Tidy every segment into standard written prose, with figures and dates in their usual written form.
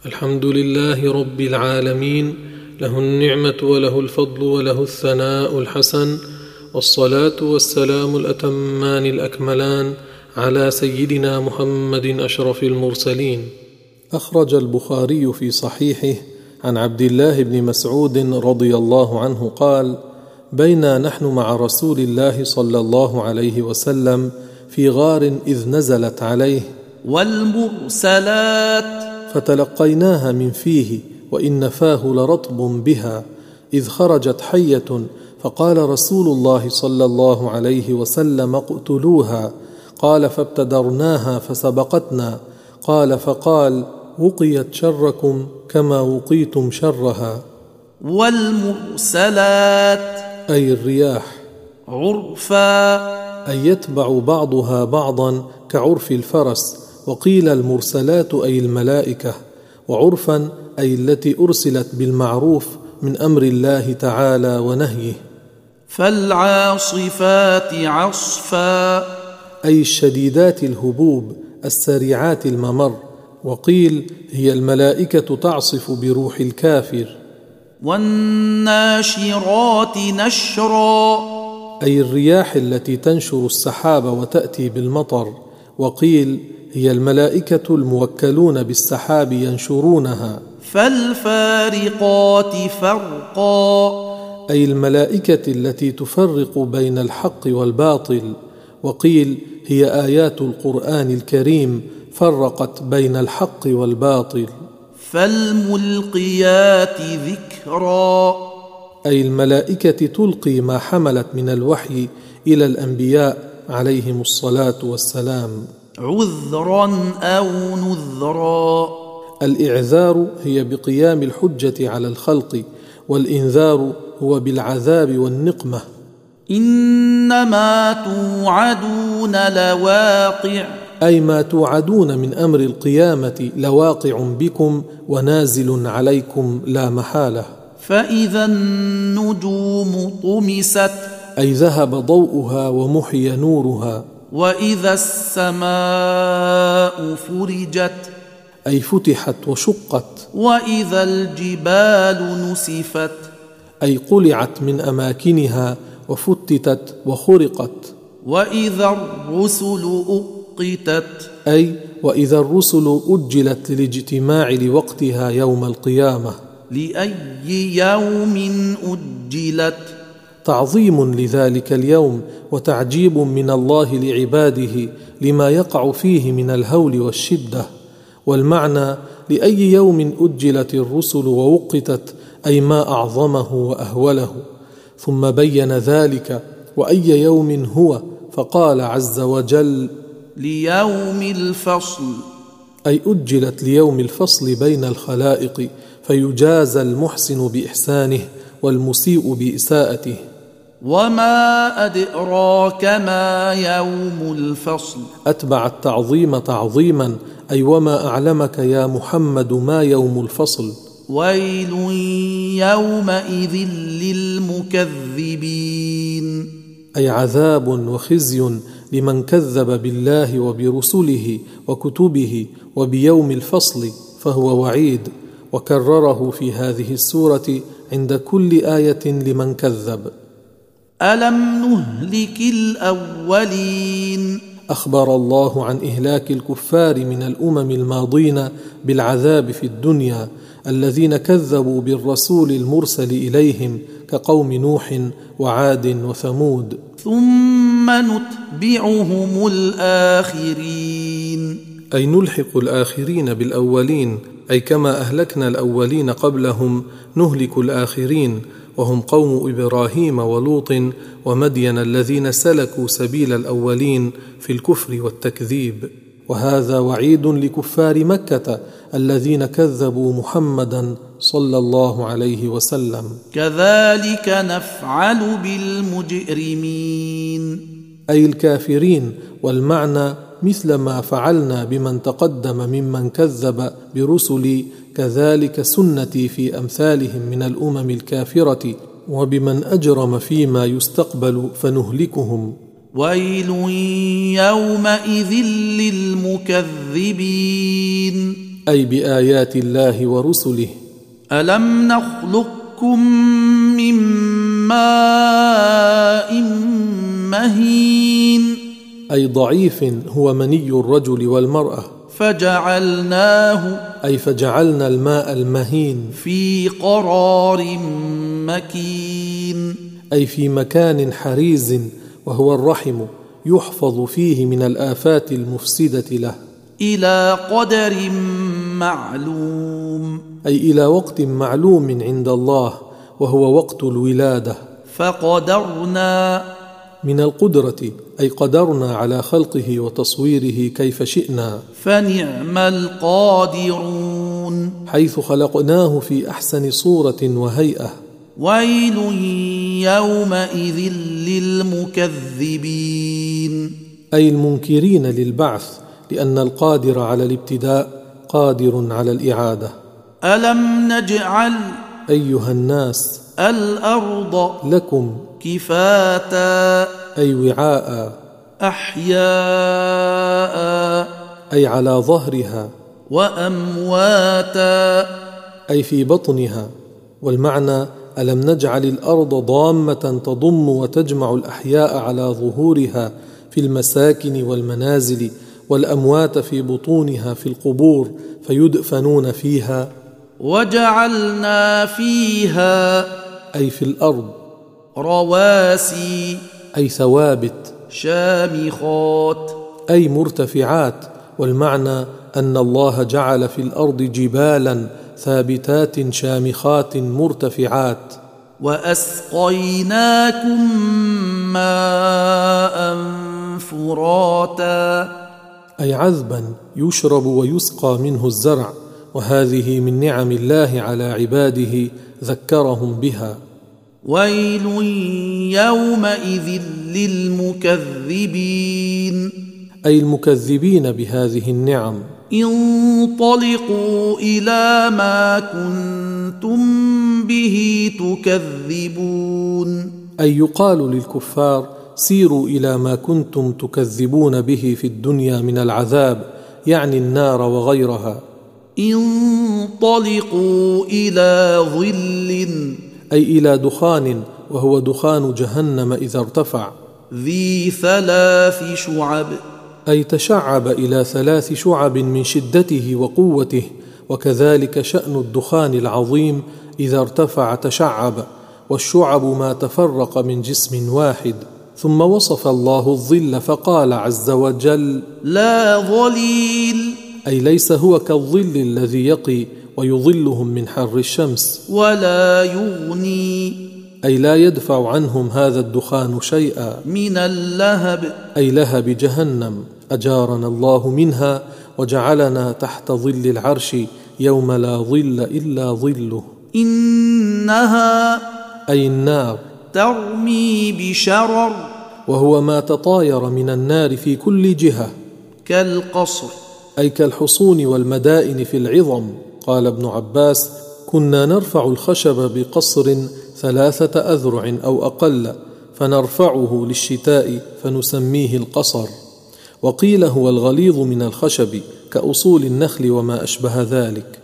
الحمد لله رب العالمين، له النعمة وله الفضل وله الثناء الحسن، والصلاة والسلام الأتمان الأكملان على سيدنا محمد أشرف المرسلين. أخرج البخاري في صحيحه عن عبد الله بن مسعود رضي الله عنه قال: بينا نحن مع رسول الله صلى الله عليه وسلم في غار إذ نزلت عليه والمرسلات فتلقيناها من فيه وإن فاه لرطب بها، إذ خرجت حية فقال رسول الله صلى الله عليه وسلم: اقتلوها. قال: فابتدرناها فسبقتنا. قال: فقال: وقيت شركم كما وقيتم شرها. والمرسلات أي الرياح عرفا أي يتبع بعضها بعضا كعرف الفرس، وقيل المرسلات أي الملائكة، وعرفا أي التي أرسلت بالمعروف من أمر الله تعالى ونهيه. فالعاصفات عصفا أي الشديدات الهبوب السريعات الممر، وقيل هي الملائكة تعصف بروح الكافر. والناشرات نشرا أي الرياح التي تنشر السحاب وتأتي بالمطر، وقيل هي الملائكة الموكلون بالسحاب ينشرونها. فالفارقات فرقا أي الملائكة التي تفرق بين الحق والباطل، وقيل هي آيات القرآن الكريم فرقت بين الحق والباطل. فالملقيات ذكرا أي الملائكة تلقي ما حملت من الوحي إلى الأنبياء عليهم الصلاة والسلام. عذرا أو نذرا الإعذار هي بقيام الحجة على الخلق، والإنذار هو بالعذاب والنقمة. إنما توعدون لواقع أي ما توعدون من أمر القيامة لواقع بكم ونازل عليكم لا محالة. فإذا النجوم طمست أي ذهب ضوءها ومحي نورها. وإذا السماء فرجت أي فتحت وشقت. وإذا الجبال نسفت أي قلعت من أماكنها وفتتت وخرقت. وإذا الرسل أقتت أي وإذا الرسل أجلت للاجتماع لوقتها يوم القيامة. لأي يوم أجلت تعظيم لذلك اليوم وتعجيب من الله لعباده لما يقع فيه من الهول والشدة. والمعنى لأي يوم أجلت الرسل ووقتت، أي ما أعظمه وأهوله. ثم بين ذلك وأي يوم هو، فقال عز وجل: ليوم الفصل، أي أجلت ليوم الفصل بين الخلائق، فيجازى المحسن بإحسانه والمسيء بإساءته. وما أدراك ما يوم الفصل، أتبع التعظيم تعظيما، أي وما أعلمك يا محمد ما يوم الفصل. ويل يومئذ للمكذبين، أي عذاب وخزي لمن كذب بالله وبرسله وكتبه وبيوم الفصل، فهو وعيد، وكرره في هذه السورة عند كل آية لمن كذب. ألم نهلك الأولين، أخبر الله عن إهلاك الكفار من الأمم الماضين بالعذاب في الدنيا، الذين كذبوا بالرسول المرسل إليهم كقوم نوح وعاد وثمود. ثم نتبعهم الآخرين، أي نلحق الآخرين بالأولين، أي كما أهلكنا الأولين قبلهم نهلك الآخرين، وهم قوم إبراهيم ولوط ومدين الذين سلكوا سبيل الأولين في الكفر والتكذيب. وهذا وعيد لكفار مكة الذين كذبوا محمدا صلى الله عليه وسلم. كذلك نفعل بالمجرمين، أي الكافرين، والمعنى مثل ما فعلنا بمن تقدم ممن كذب برسلي، كذلك سنتي في أمثالهم من الأمم الكافرة، وبمن أجرم فيما يستقبل فنهلكهم. ويل يومئذ للمكذبين، أي بآيات الله ورسله. ألم نخلقكم من ماء مهين أي ضعيف هو مني الرجل والمرأة. فجعلناه أي فجعلنا الماء المهين في قرار مكين أي في مكان حريز وهو الرحم يحفظ فيه من الآفات المفسدة له. إلى قدر معلوم أي إلى وقت معلوم عند الله وهو وقت الولادة. فقدرنا من القدرة أي قدرنا على خلقه وتصويره كيف شئنا. فنعم القادرون حيث خلقناه في أحسن صورة وهيئة. ويل يومئذ للمكذبين أي المنكرين للبعث، لأن القادر على الابتداء قادر على الإعادة. ألم نجعل أيها الناس الأرض لكم كفاتا أي وعاء، أحياء أي على ظهرها، وأمواتا أي في بطنها. والمعنى ألم نجعل الأرض ضامة تضم وتجمع الأحياء على ظهورها في المساكن والمنازل، والأموات في بطونها في القبور فيدفنون فيها. وجعلنا فيها أي في الأرض رواسي أي ثوابت، شامخات أي مرتفعات. والمعنى أن الله جعل في الأرض جبالا ثابتات شامخات مرتفعات. وأسقيناكم ماء فراتا أي عذبا يشرب ويسقى منه الزرع، وهذه من نعم الله على عباده ذكرهم بها. ويل يومئذ للمكذبين أي المكذبين بهذه النعم. انطلقوا إلى ما كنتم به تكذبون أي يقال للكفار سيروا إلى ما كنتم تكذبون به في الدنيا من العذاب، يعني النار وغيرها. انطلقوا إلى ظل أي إلى دخان، وهو دخان جهنم إذا ارتفع. ذي 3 شعب أي تشعب إلى 3 شعب من شدته وقوته. وكذلك شأن الدخان العظيم إذا ارتفع تشعب، والشعب ما تفرق من جسم واحد. ثم وصف الله الظل فقال عز وجل: لا ظليل، أي ليس هو كالظل الذي يقي ويظلهم من حر الشمس. ولا يغني، أي لا يدفع عنهم هذا الدخان شيئا. من اللهب، أي لهب جهنم، أجارنا الله منها وجعلنا تحت ظل العرش يوم لا ظل إلا ظله. إنها، أي النار، ترمي بشرر، وهو ما تطاير من النار في كل جهة. كالقصر، أي كالحصون والمدائن في العظم. قال ابن عباس: كنا نرفع الخشب بقصر 3 أذرع أو أقل، فنرفعه للشتاء فنسميه القصر. وقيل هو الغليظ من الخشب كأصول النخل وما أشبه ذلك.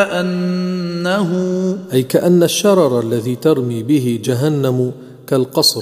كأنه، أي كأن الشرر الذي ترمي به جهنم كالقصر.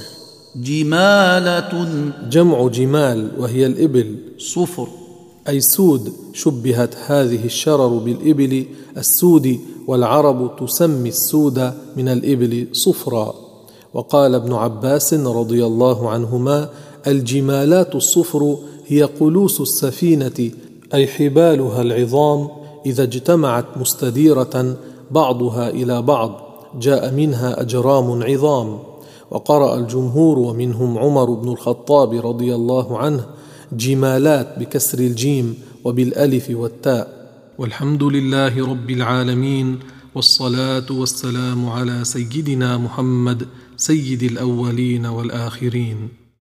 جمالة، جمع جمال وهي الإبل. صفر، أي سود، شبهت هذه الشرر بالإبل السود، والعرب تسمي السود من الإبل صفرا. وقال ابن عباس رضي الله عنهما: الجمالات الصفر هي قلوس السفينة، أي حبالها العظام إذا اجتمعت مستديرة بعضها إلى بعض جاء منها أجرام عظام. وقرأ الجمهور ومنهم عمر بن الخطاب رضي الله عنه: جمالات بكسر الجيم وبالألف والتاء. والحمد لله رب العالمين، والصلاة والسلام على سيدنا محمد سيد الأولين والآخرين.